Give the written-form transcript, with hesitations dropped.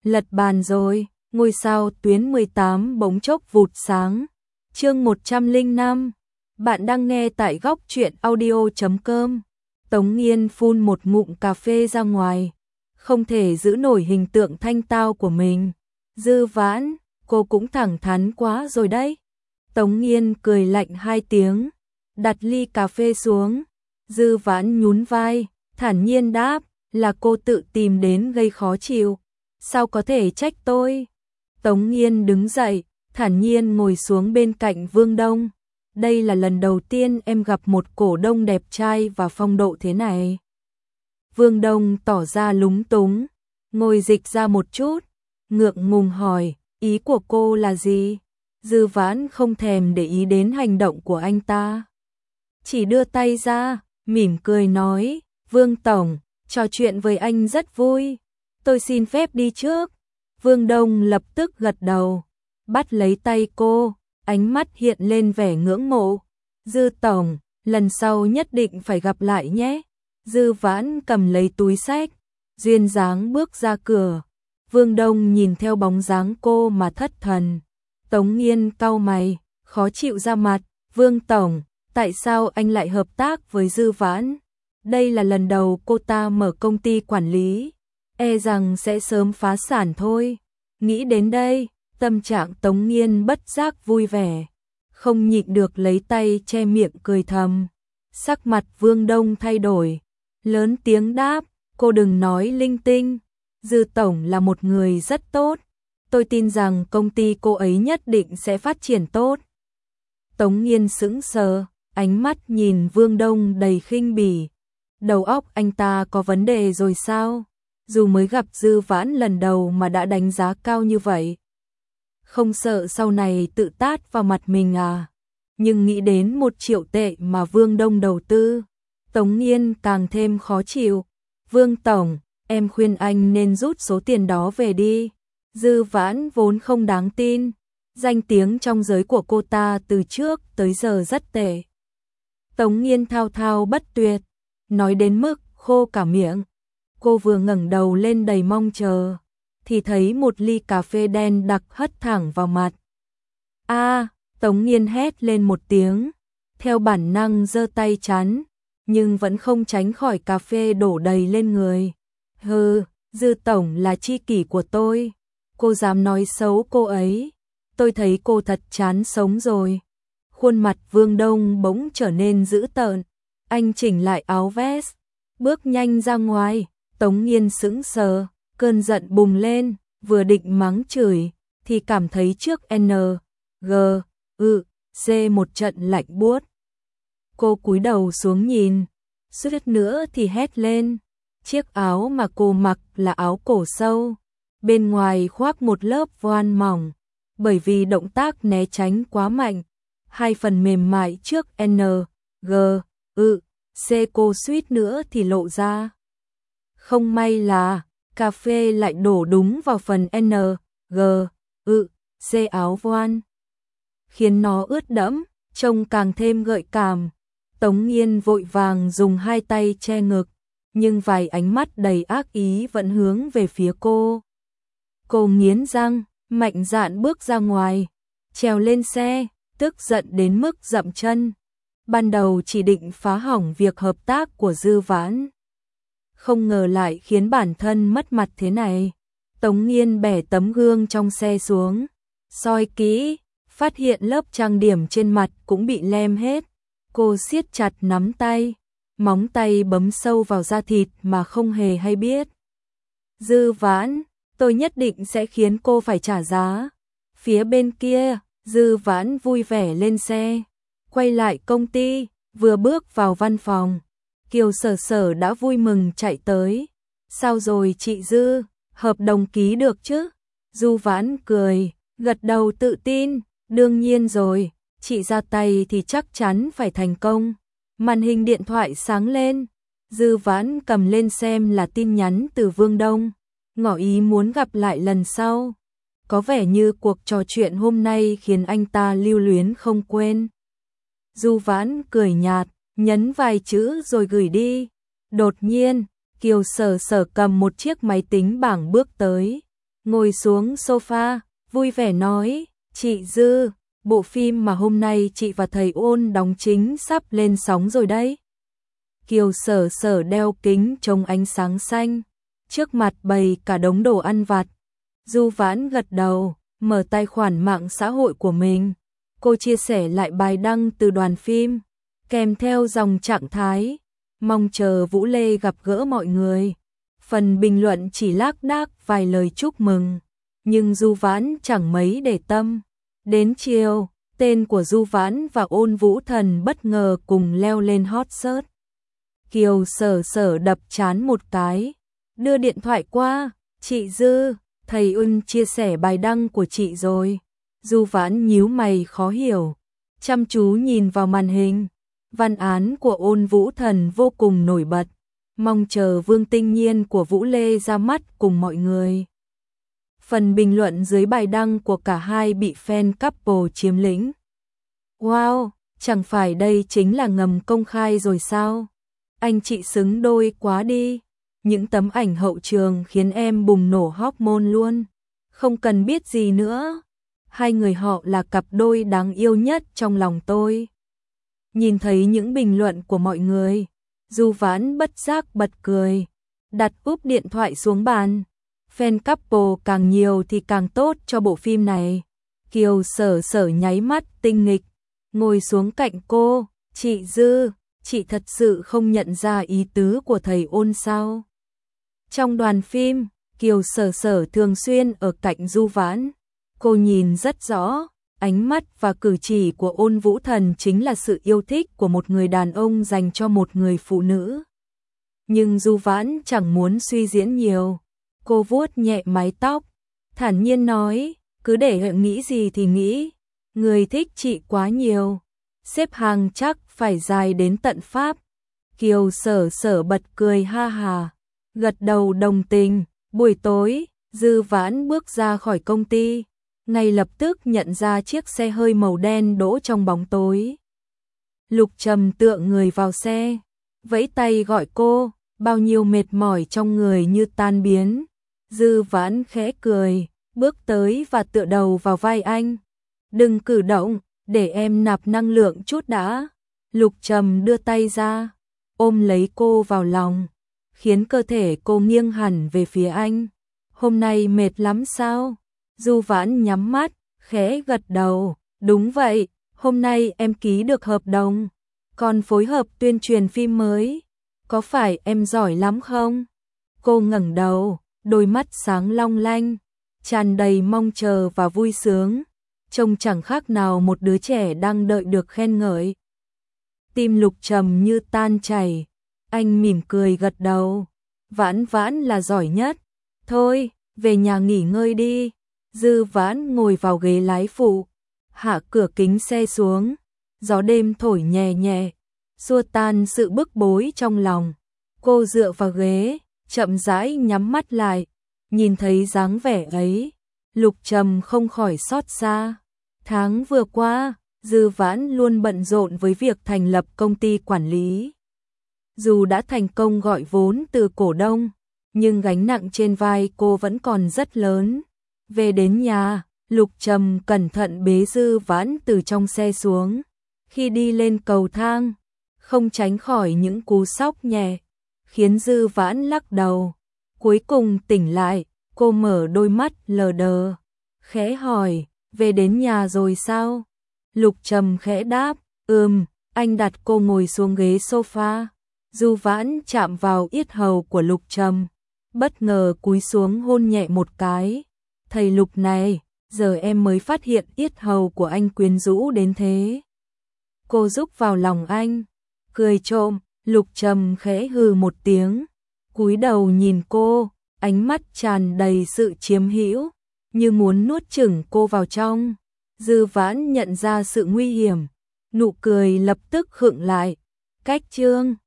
Lật bàn rồi, ngôi sao tuyến 18 bỗng chốc vụt sáng. Chương 105. Bạn đang nghe tại góc truyện audio.com. Tống Nghiên phun một ngụm cà phê ra ngoài, không thể giữ nổi hình tượng thanh tao của mình. Dư Vãn, cô cũng thẳng thắn quá rồi đấy. Tống Nghiên cười lạnh hai tiếng, đặt ly cà phê xuống. Dư Vãn nhún vai, thản nhiên đáp, là cô tự tìm đến gây khó chịu, sao có thể trách tôi. Tống Nghiên đứng dậy, thản nhiên ngồi xuống bên cạnh Vương Đông. Đây là lần đầu tiên em gặp một cổ đông đẹp trai và phong độ thế này. Vương Đông tỏ ra lúng túng, ngồi dịch ra một chút, ngượng ngùng hỏi, ý của cô là gì? Dư Vãn không thèm để ý đến hành động của anh ta, chỉ đưa tay ra, mỉm cười nói, Vương Tổng, trò chuyện với anh rất vui, tôi xin phép đi trước. Vương Đông lập tức gật đầu, bắt lấy tay cô, ánh mắt hiện lên vẻ ngưỡng mộ. Dư Tổng, lần sau nhất định phải gặp lại nhé. Dư Vãn cầm lấy túi xách, duyên dáng bước ra cửa. Vương Đông nhìn theo bóng dáng cô mà thất thần. Tống Nghiên cau mày, khó chịu ra mặt, Vương Tổng, tại sao anh lại hợp tác với Dư Vãn? Đây là lần đầu cô ta mở công ty quản lý, e rằng sẽ sớm phá sản thôi. Nghĩ đến đây, tâm trạng Tống Nghiên bất giác vui vẻ, không nhịn được lấy tay che miệng cười thầm. Sắc mặt Vương Đông thay đổi, lớn tiếng đáp, cô đừng nói linh tinh, Dư Tổng là một người rất tốt, tôi tin rằng công ty cô ấy nhất định sẽ phát triển tốt. Tống Nghiên sững sờ, ánh mắt nhìn Vương Đông đầy khinh bỉ. Đầu óc anh ta có vấn đề rồi sao? Dù mới gặp Dư Vãn lần đầu mà đã đánh giá cao như vậy. Không sợ sau này tự tát vào mặt mình à? Nhưng nghĩ đến 1 triệu tệ mà Vương Đông đầu tư, Tống Nghiên càng thêm khó chịu. Vương Tổng, em khuyên anh nên rút số tiền đó về đi. Dư Vãn vốn không đáng tin, danh tiếng trong giới của cô ta từ trước tới giờ rất tệ. Tống Nghiên thao thao bất tuyệt, nói đến mức khô cả miệng. Cô vừa ngẩng đầu lên đầy mong chờ, thì thấy một ly cà phê đen đặc hất thẳng vào mặt. A, Tống Nghiên hét lên một tiếng, theo bản năng giơ tay chắn, nhưng vẫn không tránh khỏi cà phê đổ đầy lên người. Hừ, Dư Tổng là tri kỷ của tôi, cô dám nói xấu cô ấy, tôi thấy cô thật chán sống rồi. Khuôn mặt Vương Đông bỗng trở nên dữ tợn, anh chỉnh lại áo vest, bước nhanh ra ngoài. Tống Nghiên sững sờ, cơn giận bùng lên, vừa định mắng chửi, thì cảm thấy trước N, G, C một trận lạnh buốt. Cô cúi đầu xuống nhìn, suýt nữa thì hét lên. Chiếc áo mà cô mặc là áo cổ sâu, bên ngoài khoác một lớp voan mỏng, bởi vì động tác né tránh quá mạnh, hai phần mềm mại trước N, G, C cô suýt nữa thì lộ ra. Không may là cà phê lại đổ đúng vào phần N, G, C áo voan, khiến nó ướt đẫm, trông càng thêm gợi cảm. Tống Nghiên vội vàng dùng hai tay che ngực, nhưng vài ánh mắt đầy ác ý vẫn hướng về phía cô. Cô nghiến răng, mạnh dạn bước ra ngoài, trèo lên xe, tức giận đến mức dậm chân. Ban đầu chỉ định phá hỏng việc hợp tác của Dư Vãn, không ngờ lại khiến bản thân mất mặt thế này. Tống Nghiên bẻ tấm gương trong xe xuống, soi kỹ, phát hiện lớp trang điểm trên mặt cũng bị lem hết. Cô siết chặt nắm tay, móng tay bấm sâu vào da thịt mà không hề hay biết. Dư Vãn, tôi nhất định sẽ khiến cô phải trả giá. Phía bên kia, Dư Vãn vui vẻ lên xe, quay lại công ty, vừa bước vào văn phòng, Kiều Sở Sở đã vui mừng chạy tới. Sao rồi chị Dư, hợp đồng ký được chứ? Dư Vãn cười, gật đầu tự tin, đương nhiên rồi, chị ra tay thì chắc chắn phải thành công. Màn hình điện thoại sáng lên, Dư Vãn cầm lên xem là tin nhắn từ Vương Đông, ngỏ ý muốn gặp lại lần sau. Có vẻ như cuộc trò chuyện hôm nay khiến anh ta lưu luyến không quên. Dư Vãn cười nhạt, nhấn vài chữ rồi gửi đi. Đột nhiên, Kiều Sở Sở cầm một chiếc máy tính bảng bước tới, ngồi xuống sofa, vui vẻ nói, chị Dư, bộ phim mà hôm nay chị và thầy Ôn đóng chính sắp lên sóng rồi đấy. Kiều Sở Sở đeo kính chống ánh sáng xanh, trước mặt bày cả đống đồ ăn vặt. Du Vãn gật đầu, mở tài khoản mạng xã hội của mình. Cô chia sẻ lại bài đăng từ đoàn phim, kèm theo dòng trạng thái, mong chờ Vũ Lê gặp gỡ mọi người. Phần bình luận chỉ lác đác vài lời chúc mừng, nhưng Du Vãn chẳng mấy để tâm. Đến chiều, tên của Du Vãn và Ôn Vũ Thần bất ngờ cùng leo lên hot search. Kiều Sở Sở đập trán một cái, đưa điện thoại qua, chị Dư, thầy Ưn chia sẻ bài đăng của chị rồi. Du Vãn nhíu mày khó hiểu, chăm chú nhìn vào màn hình. Văn án của Ôn Vũ Thần vô cùng nổi bật, mong chờ Vương Tinh Nhiên của Vũ Lê ra mắt cùng mọi người. Phần bình luận dưới bài đăng của cả hai bị fan couple chiếm lĩnh. Wow, chẳng phải đây chính là ngầm công khai rồi sao? Anh chị xứng đôi quá đi. Những tấm ảnh hậu trường khiến em bùng nổ hormone luôn. Không cần biết gì nữa. Hai người họ là cặp đôi đáng yêu nhất trong lòng tôi. Nhìn thấy những bình luận của mọi người, Du Vãn bất giác bật cười, đặt úp điện thoại xuống bàn. Fan couple càng nhiều thì càng tốt cho bộ phim này. Kiều Sở Sở nháy mắt tinh nghịch, ngồi xuống cạnh cô, chị Dư, chị thật sự không nhận ra ý tứ của thầy Ôn sao? Trong đoàn phim, Kiều Sở Sở thường xuyên ở cạnh Du Vãn. Cô nhìn rất rõ, ánh mắt và cử chỉ của Ôn Vũ Thần chính là sự yêu thích của một người đàn ông dành cho một người phụ nữ. Nhưng Du Vãn chẳng muốn suy diễn nhiều. Cô vuốt nhẹ mái tóc, thản nhiên nói, cứ để nghĩ gì thì nghĩ, người thích chị quá nhiều, xếp hàng chắc phải dài đến tận Pháp. Kiều Sở Sở bật cười ha hà, gật đầu đồng tình. Buổi tối, Dư Vãn bước ra khỏi công ty, ngay lập tức nhận ra chiếc xe hơi màu đen đỗ trong bóng tối. Lục Trầm tựa người vào xe, vẫy tay gọi cô, bao nhiêu mệt mỏi trong người như tan biến. Dư Vãn khẽ cười, bước tới và tựa đầu vào vai anh. Đừng cử động, để em nạp năng lượng chút đã. Lục Trầm đưa tay ra, ôm lấy cô vào lòng, khiến cơ thể cô nghiêng hẳn về phía anh. Hôm nay mệt lắm sao? Du Vãn nhắm mắt, khẽ gật đầu. Đúng vậy, hôm nay em ký được hợp đồng, còn phối hợp tuyên truyền phim mới. Có phải em giỏi lắm không? Cô ngẩng đầu, đôi mắt sáng long lanh, tràn đầy mong chờ và vui sướng, trông chẳng khác nào một đứa trẻ đang đợi được khen ngợi. Tim Lục Trầm như tan chảy, anh mỉm cười gật đầu. Vãn Vãn là giỏi nhất. Thôi, về nhà nghỉ ngơi đi. Dư Vãn ngồi vào ghế lái phụ, hạ cửa kính xe xuống, gió đêm thổi nhẹ nhẹ, xua tan sự bức bối trong lòng. Cô dựa vào ghế, chậm rãi nhắm mắt lại, nhìn thấy dáng vẻ ấy, Lục Trầm không khỏi xót xa. Tháng vừa qua, Dư Vãn luôn bận rộn với việc thành lập công ty quản lý. Dù đã thành công gọi vốn từ cổ đông, nhưng gánh nặng trên vai cô vẫn còn rất lớn. Về đến nhà, Lục Trầm cẩn thận bế Dư Vãn từ trong xe xuống. Khi đi lên cầu thang, không tránh khỏi những cú sốc nhẹ, khiến Dư Vãn lắc đầu. Cuối cùng tỉnh lại, cô mở đôi mắt lờ đờ, khẽ hỏi, về đến nhà rồi sao? Lục Trầm khẽ đáp, anh đặt cô ngồi xuống ghế sofa. Du Vãn chạm vào yết hầu của Lục Trầm, bất ngờ cúi xuống hôn nhẹ một cái. Thầy Lục này, giờ em mới phát hiện yết hầu của anh quyến rũ đến thế. Cô rúc vào lòng anh, cười trộm. Lục Trầm khẽ hừ một tiếng, cúi đầu nhìn cô, ánh mắt tràn đầy sự chiếm hữu, như muốn nuốt chửng cô vào trong. Dư Vãn nhận ra sự nguy hiểm, nụ cười lập tức khựng lại. Cách chương